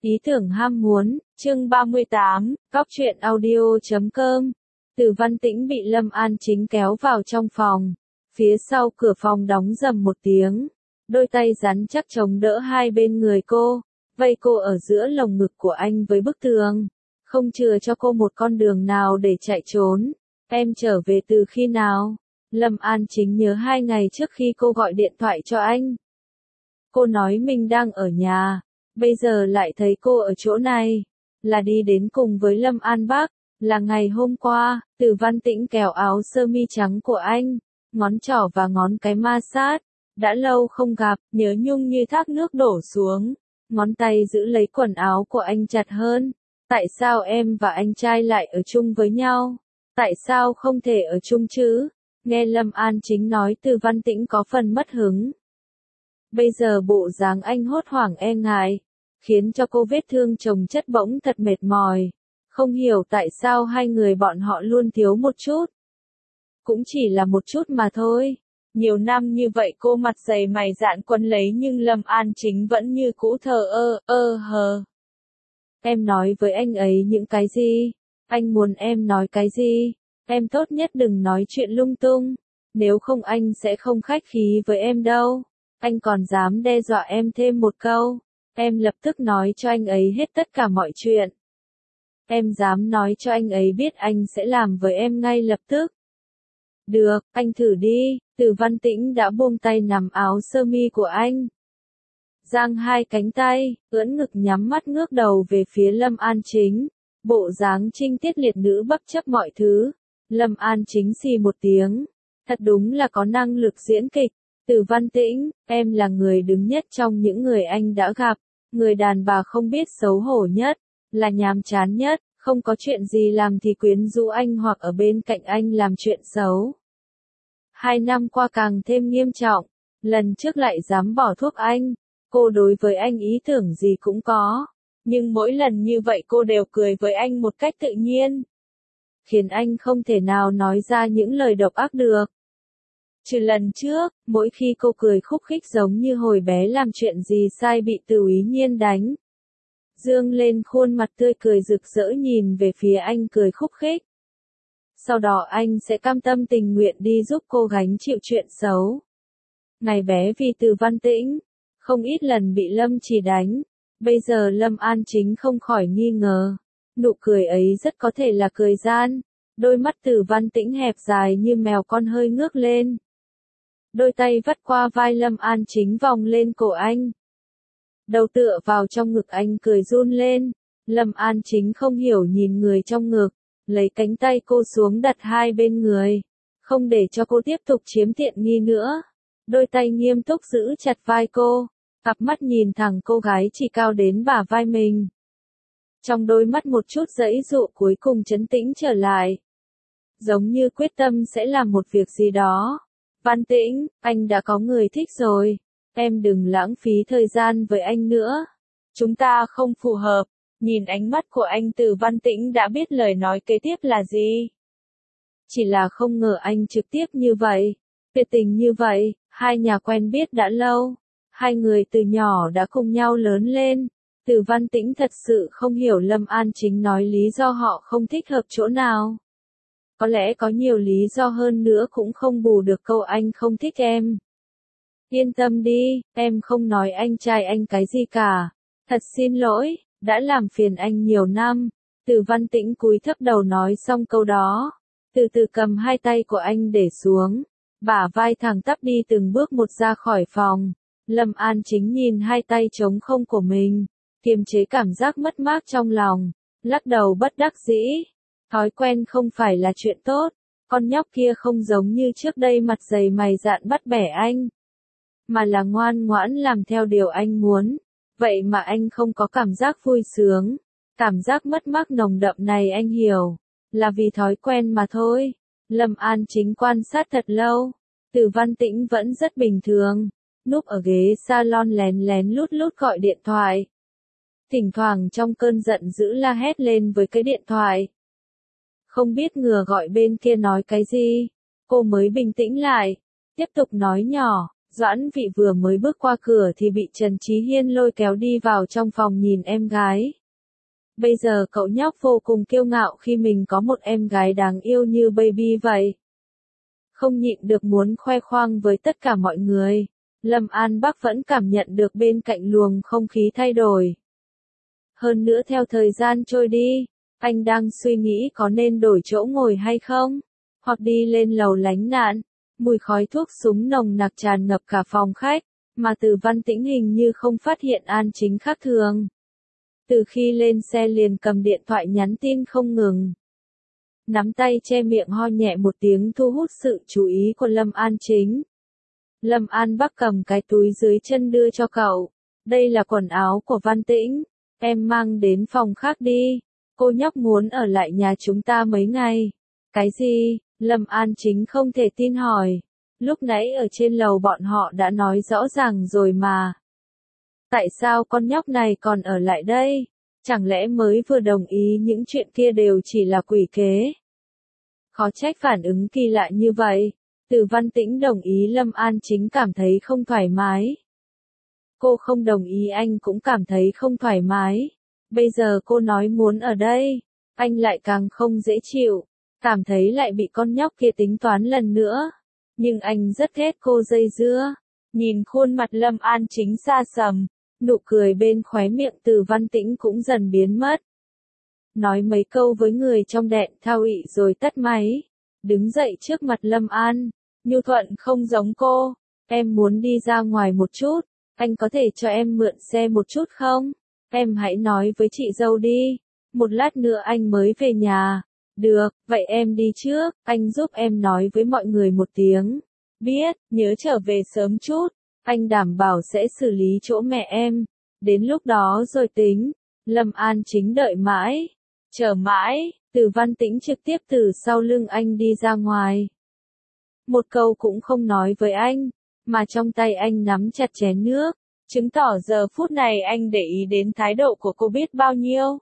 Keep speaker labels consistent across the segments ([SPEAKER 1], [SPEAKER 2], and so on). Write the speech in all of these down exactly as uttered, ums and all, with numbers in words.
[SPEAKER 1] Ý tưởng ham muốn, chương ba mươi tám, Cóc truyện audio chấm com. Từ Văn Tĩnh bị Lâm An Chính kéo vào trong phòng. Phía sau cửa phòng đóng rầm một tiếng. Đôi tay rắn chắc chống đỡ hai bên người cô. Vây cô ở giữa lồng ngực của anh với bức tường. Không chừa cho cô một con đường nào để chạy trốn. Em trở về từ khi nào? Lâm An Chính nhớ hai ngày trước khi cô gọi điện thoại cho anh. Cô nói mình đang ở nhà. Bây giờ lại thấy cô ở chỗ này, là đi đến cùng với Lâm An Bắc, là ngày hôm qua. Từ Văn Tĩnh kéo áo sơ mi trắng của anh, ngón trỏ và ngón cái ma sát, đã lâu không gặp, nhớ nhung như thác nước đổ xuống, ngón tay giữ lấy quần áo của anh chặt hơn. Tại sao em và anh trai lại ở chung với nhau? Tại sao không thể ở chung chứ? Nghe Lâm An Chính nói Từ Văn Tĩnh có phần mất hứng. Bây giờ bộ dáng anh hốt hoảng e ngại, khiến cho cô vết thương chồng chất bỗng thật mệt mỏi. Không hiểu tại sao hai người bọn họ luôn thiếu một chút. Cũng chỉ là một chút mà thôi. Nhiều năm như vậy cô mặt dày mày dạn quấn lấy nhưng Lâm An Chính vẫn như cũ thờ ơ, ơ hờ. Em nói với anh ấy những cái gì? Anh muốn em nói cái gì? Em tốt nhất đừng nói chuyện lung tung. Nếu không anh sẽ không khách khí với em đâu. Anh còn dám đe dọa em thêm một câu. Em lập tức nói cho anh ấy hết tất cả mọi chuyện. Em dám nói cho anh ấy biết anh sẽ làm với em ngay lập tức. Được, anh thử đi. Từ Văn Tĩnh đã buông tay nắm áo sơ mi của anh. Giang hai cánh tay, ưỡn ngực nhắm mắt ngước đầu về phía Lâm An Chính. Bộ dáng trinh tiết liệt nữ bất chấp mọi thứ. Lâm An Chính xì một tiếng. Thật đúng là có năng lực diễn kịch. Từ Văn Tĩnh, em là người đứng nhất trong những người anh đã gặp. Người đàn bà không biết xấu hổ nhất, là nhàm chán nhất, không có chuyện gì làm thì quyến rũ anh hoặc ở bên cạnh anh làm chuyện xấu. Hai năm qua càng thêm nghiêm trọng, lần trước lại dám bỏ thuốc anh, cô đối với anh ý tưởng gì cũng có, nhưng mỗi lần như vậy cô đều cười với anh một cách tự nhiên, khiến anh không thể nào nói ra những lời độc ác được. Trừ lần trước, mỗi khi cô cười khúc khích giống như hồi bé làm chuyện gì sai bị Từ Úy Nhiên đánh. Dương lên khuôn mặt tươi cười rực rỡ nhìn về phía anh cười khúc khích. Sau đó anh sẽ cam tâm tình nguyện đi giúp cô gánh chịu chuyện xấu. Ngày bé vì Từ Văn Tĩnh, không ít lần bị Lâm Chỉ đánh. Bây giờ Lâm An Chính không khỏi nghi ngờ. Nụ cười ấy rất có thể là cười gian. Đôi mắt Từ Văn Tĩnh hẹp dài như mèo con hơi ngước lên. Đôi tay vắt qua vai Lâm An Chính vòng lên cổ anh. Đầu tựa vào trong ngực anh cười run lên. Lâm An Chính không hiểu nhìn người trong ngực, lấy cánh tay cô xuống đặt hai bên người, không để cho cô tiếp tục chiếm tiện nghi nữa. Đôi tay nghiêm túc giữ chặt vai cô, cặp mắt nhìn thẳng cô gái chỉ cao đến bả vai mình. Trong đôi mắt một chút giãy dụ cuối cùng trấn tĩnh trở lại. Giống như quyết tâm sẽ làm một việc gì đó. Văn Tĩnh, anh đã có người thích rồi. Em đừng lãng phí thời gian với anh nữa. Chúng ta không phù hợp. Nhìn ánh mắt của anh Từ Văn Tĩnh đã biết lời nói kế tiếp là gì. Chỉ là không ngờ anh trực tiếp như vậy. Tuyệt tình như vậy, hai nhà quen biết đã lâu. Hai người từ nhỏ đã cùng nhau lớn lên. Từ Văn Tĩnh thật sự không hiểu Lâm An Chính nói lý do họ không thích hợp chỗ nào. Có lẽ có nhiều lý do hơn nữa cũng không bù được câu anh không thích em. Yên tâm đi, em không nói anh trai anh cái gì cả. Thật xin lỗi, đã làm phiền anh nhiều năm. Từ Văn Tĩnh cúi thấp đầu nói xong câu đó. Từ từ cầm hai tay của anh để xuống. Bả vai thẳng tắp đi từng bước một ra khỏi phòng. Lâm An Chính nhìn hai tay trống không của mình. Kiềm chế cảm giác mất mát trong lòng. Lắc đầu bất đắc dĩ. Thói quen không phải là chuyện tốt. Con nhóc kia không giống như trước đây mặt dày mày dạn bắt bẻ anh. Mà là ngoan ngoãn làm theo điều anh muốn. Vậy mà anh không có cảm giác vui sướng. Cảm giác mất mát nồng đậm này anh hiểu. Là vì thói quen mà thôi. Lâm An Chính quan sát thật lâu. Từ Văn Tĩnh vẫn rất bình thường. Núp ở ghế salon lén lén lút lút gọi điện thoại. Thỉnh thoảng trong cơn giận dữ la hét lên với cái điện thoại. Không biết ngừa gọi bên kia nói cái gì. Cô mới bình tĩnh lại. Tiếp tục nói nhỏ. Doãn Vị vừa mới bước qua cửa thì bị Trần Chí Hiên lôi kéo đi vào trong phòng nhìn em gái. Bây giờ cậu nhóc vô cùng kiêu ngạo khi mình có một em gái đáng yêu như baby vậy. Không nhịn được muốn khoe khoang với tất cả mọi người. Lâm An Bắc vẫn cảm nhận được bên cạnh luồng không khí thay đổi. Hơn nữa theo thời gian trôi đi, anh đang suy nghĩ có nên đổi chỗ ngồi hay không, hoặc đi lên lầu lánh nạn. Mùi khói thuốc súng nồng nặc tràn ngập cả phòng khách, mà Từ Văn Tĩnh hình như không phát hiện An Chính khác thường. Từ khi lên xe liền cầm điện thoại nhắn tin không ngừng. Nắm tay che miệng ho nhẹ một tiếng thu hút sự chú ý của Lâm An Chính. Lâm An Bắc cầm cái túi dưới chân đưa cho cậu. Đây là quần áo của Văn Tĩnh, em mang đến phòng khác đi. Cô nhóc muốn ở lại nhà chúng ta mấy ngày. Cái gì? Lâm An Chính không thể tin hỏi. Lúc nãy ở trên lầu bọn họ đã nói rõ ràng rồi mà. Tại sao con nhóc này còn ở lại đây? Chẳng lẽ mới vừa đồng ý những chuyện kia đều chỉ là quỷ kế? Khó trách phản ứng kỳ lạ như vậy. Từ Văn Tĩnh đồng ý Lâm An Chính cảm thấy không thoải mái. Cô không đồng ý anh cũng cảm thấy không thoải mái. Bây giờ cô nói muốn ở đây, anh lại càng không dễ chịu. Cảm thấy lại bị con nhóc kia tính toán lần nữa. Nhưng anh rất ghét cô dây dưa. Nhìn khuôn mặt Lâm An Chính xa sầm, nụ cười bên khóe miệng Từ Văn Tĩnh cũng dần biến mất. Nói mấy câu với người trong đèn thao ị rồi tắt máy. Đứng dậy trước mặt Lâm An, nhu thuận không giống cô. Em muốn đi ra ngoài một chút, anh có thể cho em mượn xe một chút không? Em hãy nói với chị dâu đi, một lát nữa anh mới về nhà. Được, vậy em đi trước, anh giúp em nói với mọi người một tiếng. Biết, nhớ trở về sớm chút, anh đảm bảo sẽ xử lý chỗ mẹ em. Đến lúc đó rồi tính. Lâm An Chính đợi mãi, chờ mãi, Từ Văn Tĩnh trực tiếp từ sau lưng anh đi ra ngoài. Một câu cũng không nói với anh, mà trong tay anh nắm chặt chén nước, chứng tỏ giờ phút này anh để ý đến thái độ của cô biết bao nhiêu.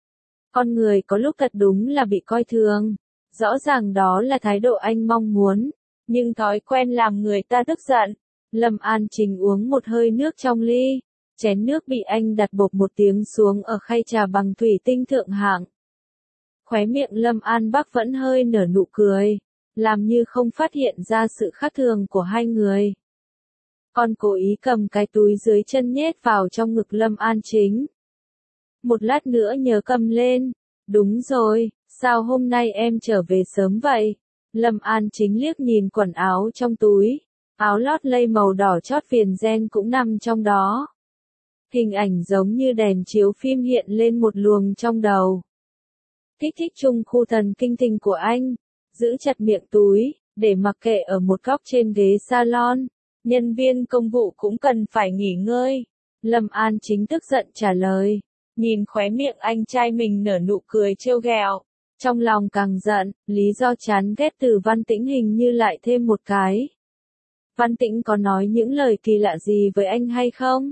[SPEAKER 1] Con người có lúc thật đúng là bị coi thường. Rõ ràng đó là thái độ anh mong muốn, nhưng thói quen làm người ta tức giận. Lâm An Chính uống một hơi nước trong ly, chén nước bị anh đặt bộp một tiếng xuống ở khay trà bằng thủy tinh thượng hạng. Khóe miệng Lâm An Bắc vẫn hơi nở nụ cười, làm như không phát hiện ra sự khác thường của hai người. Còn cố ý cầm cái túi dưới chân nhét vào trong ngực Lâm An Chính. Một lát nữa nhớ cầm lên. Đúng rồi, sao hôm nay em trở về sớm vậy? Lâm An Chính liếc nhìn quần áo trong túi. Áo lót lây màu đỏ chót viền ren cũng nằm trong đó. Hình ảnh giống như đèn chiếu phim hiện lên một luồng trong đầu. Kích thích chung khu thần kinh tình của anh. Giữ chặt miệng túi, để mặc kệ ở một góc trên ghế salon. Nhân viên công vụ cũng cần phải nghỉ ngơi. Lâm An Chính tức giận trả lời. Nhìn khóe miệng anh trai mình nở nụ cười trêu ghẹo. Trong lòng càng giận, lý do chán ghét Từ Văn Tĩnh hình như lại thêm một cái. Văn Tĩnh có nói những lời kỳ lạ gì với anh hay không?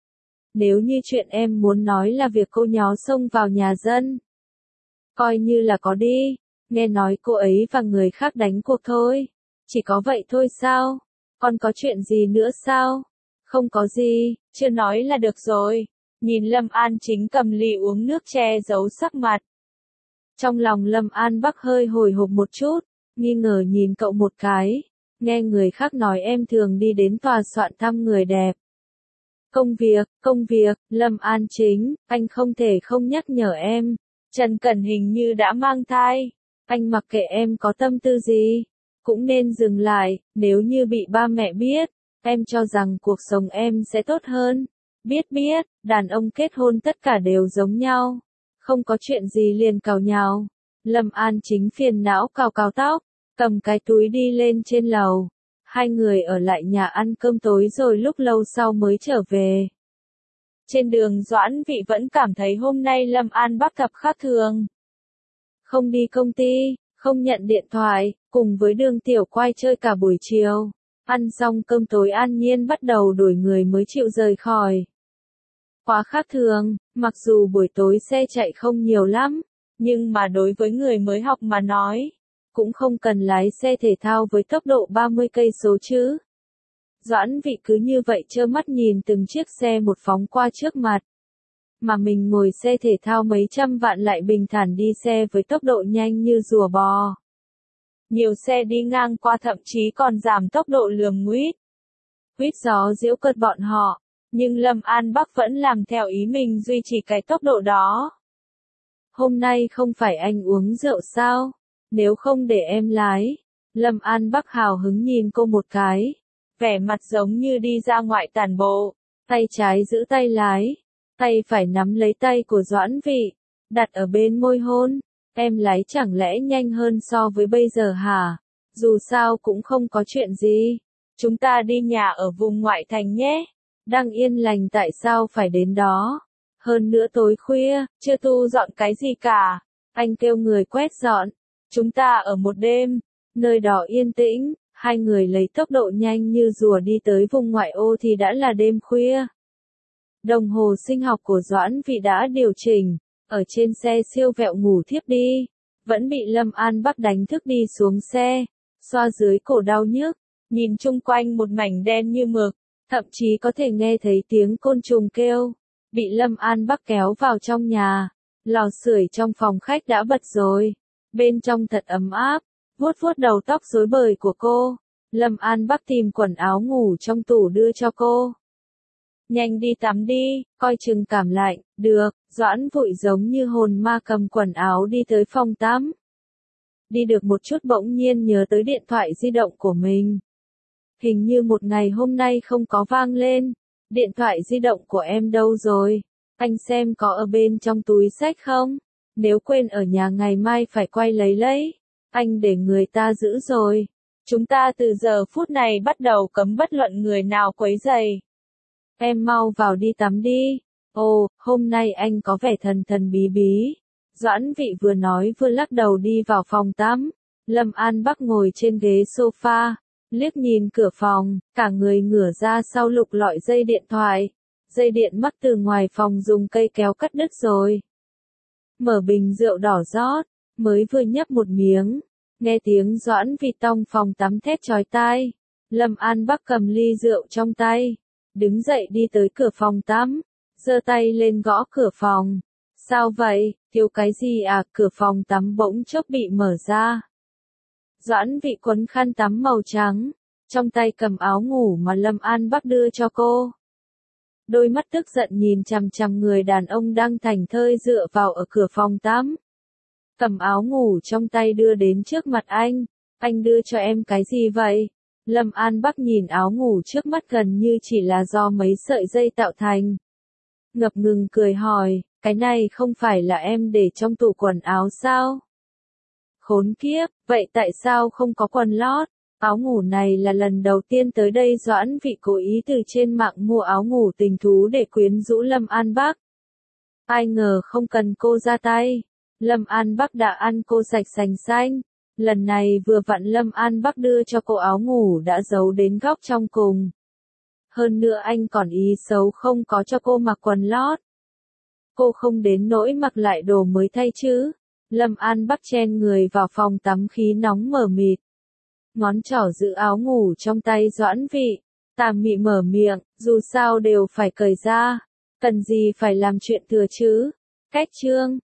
[SPEAKER 1] Nếu như chuyện em muốn nói là việc cô nhó xông vào nhà dân. Coi như là có đi, nghe nói cô ấy và người khác đánh cuộc thôi. Chỉ có vậy thôi sao? Còn có chuyện gì nữa sao? Không có gì, chưa nói là được rồi. Nhìn Lâm An Chính cầm ly uống nước che giấu sắc mặt. Trong lòng Lâm An Bắc hơi hồi hộp một chút, nghi ngờ nhìn cậu một cái. Nghe người khác nói em thường đi đến tòa soạn thăm người đẹp. Công việc, công việc, Lâm An Chính, anh không thể không nhắc nhở em. Trần Cẩn hình như đã mang thai. Anh mặc kệ em có tâm tư gì, cũng nên dừng lại. Nếu như bị ba mẹ biết, em cho rằng cuộc sống em sẽ tốt hơn. Biết biết, đàn ông kết hôn tất cả đều giống nhau. Không có chuyện gì liền cào nhào. Lâm An Chính phiền não cào cào tóc, cầm cái túi đi lên trên lầu. Hai người ở lại nhà ăn cơm tối rồi lúc lâu sau mới trở về. Trên đường Doãn Vị vẫn cảm thấy hôm nay Lâm An Bắc gặp khác thường. Không đi công ty, không nhận điện thoại, cùng với Đường Tiểu Quai chơi cả buổi chiều. Ăn xong cơm tối an nhiên bắt đầu đuổi người mới chịu rời khỏi. Quá khác thường, mặc dù buổi tối xe chạy không nhiều lắm, nhưng mà đối với người mới học mà nói, cũng không cần lái xe thể thao với tốc độ ba mươi cây số chứ. Doãn Vị cứ như vậy trơ mắt nhìn từng chiếc xe một phóng qua trước mặt. Mà mình ngồi xe thể thao mấy trăm vạn lại bình thản đi xe với tốc độ nhanh như rùa bò. Nhiều xe đi ngang qua thậm chí còn giảm tốc độ lườm nguýt. Huýt gió giễu cợt bọn họ, nhưng Lâm An Bắc vẫn làm theo ý mình duy trì cái tốc độ đó. Hôm nay không phải anh uống rượu sao? Nếu không để em lái. Lâm An Bắc hào hứng nhìn cô một cái. Vẻ mặt giống như đi ra ngoại tản bộ. Tay trái giữ tay lái. Tay phải nắm lấy tay của Doãn Vị. Đặt ở bên môi hôn. Em lái chẳng lẽ nhanh hơn so với bây giờ hả? Dù sao cũng không có chuyện gì. Chúng ta đi nhà ở vùng ngoại thành nhé. Đang yên lành tại sao phải đến đó? Hơn nữa tối khuya, chưa tu dọn cái gì cả. Anh kêu người quét dọn. Chúng ta ở một đêm. Nơi đó yên tĩnh, hai người lấy tốc độ nhanh như rùa đi tới vùng ngoại ô thì đã là đêm khuya. Đồng hồ sinh học của Doãn Vị đã điều chỉnh. Ở trên xe siêu vẹo ngủ thiếp đi. Vẫn bị Lâm An Bắc đánh thức đi xuống xe. Xoa dưới cổ đau nhức. Nhìn chung quanh một mảnh đen như mực. Thậm chí có thể nghe thấy tiếng côn trùng kêu. Bị Lâm An Bắc kéo vào trong nhà. Lò sưởi trong phòng khách đã bật rồi. Bên trong thật ấm áp. Vuốt vuốt đầu tóc rối bời của cô. Lâm An Bắc tìm quần áo ngủ trong tủ đưa cho cô. Nhanh đi tắm đi, coi chừng cảm lạnh. Được, Doãn Vội giống như hồn ma cầm quần áo đi tới phòng tắm. Đi được một chút bỗng nhiên nhớ tới điện thoại di động của mình. Hình như một ngày hôm nay không có vang lên. Điện thoại di động của em đâu rồi? Anh xem có ở bên trong túi xách không? Nếu quên ở nhà ngày mai phải quay lấy lấy. Anh để người ta giữ rồi. Chúng ta từ giờ phút này bắt đầu cấm bất luận người nào quấy rầy. Em mau vào đi tắm đi. Ồ, hôm nay anh có vẻ thần thần bí bí. Doãn Vị vừa nói vừa lắc đầu đi vào phòng tắm. Lâm An Bắc ngồi trên ghế sofa, liếc nhìn cửa phòng, cả người ngửa ra sau lục lọi dây điện thoại. Dây điện mắc từ ngoài phòng dùng cây kéo cắt đứt rồi. Mở bình rượu đỏ rót, mới vừa nhấp một miếng. Nghe tiếng Doãn Vị tong phòng tắm thét chói tai. Lâm An Bắc cầm ly rượu trong tay. Đứng dậy đi tới cửa phòng tắm. Giơ tay lên gõ cửa phòng. Sao vậy, thiếu cái gì à? Cửa phòng tắm bỗng chốc bị mở ra. Doãn Vị quấn khăn tắm màu trắng. Trong tay cầm áo ngủ mà Lâm An Bắc đưa cho cô. Đôi mắt tức giận nhìn chằm chằm người đàn ông đang thảnh thơi dựa vào ở cửa phòng tắm. Cầm áo ngủ trong tay đưa đến trước mặt anh. Anh đưa cho em cái gì vậy? Lâm An Bắc nhìn áo ngủ trước mắt gần như chỉ là do mấy sợi dây tạo thành. Ngập ngừng cười hỏi, cái này không phải là em để trong tủ quần áo sao? Khốn kiếp, vậy tại sao không có quần lót? Áo ngủ này là lần đầu tiên tới đây Doãn Vị cố ý từ trên mạng mua áo ngủ tình thú để quyến rũ Lâm An Bắc. Ai ngờ không cần cô ra tay. Lâm An Bắc đã ăn cô sạch sành xanh. Lần này vừa vặn Lâm An Bắc đưa cho cô áo ngủ đã giấu đến góc trong cùng. Hơn nữa anh còn ý xấu không có cho cô mặc quần lót. Cô không đến nỗi mặc lại đồ mới thay chứ. Lâm An Bắc chen người vào phòng tắm khí nóng mờ mịt. Ngón trỏ giữ áo ngủ trong tay Doãn Vị. Tà mị mở miệng, dù sao đều phải cởi ra. Cần gì phải làm chuyện thừa chứ. Cách chương.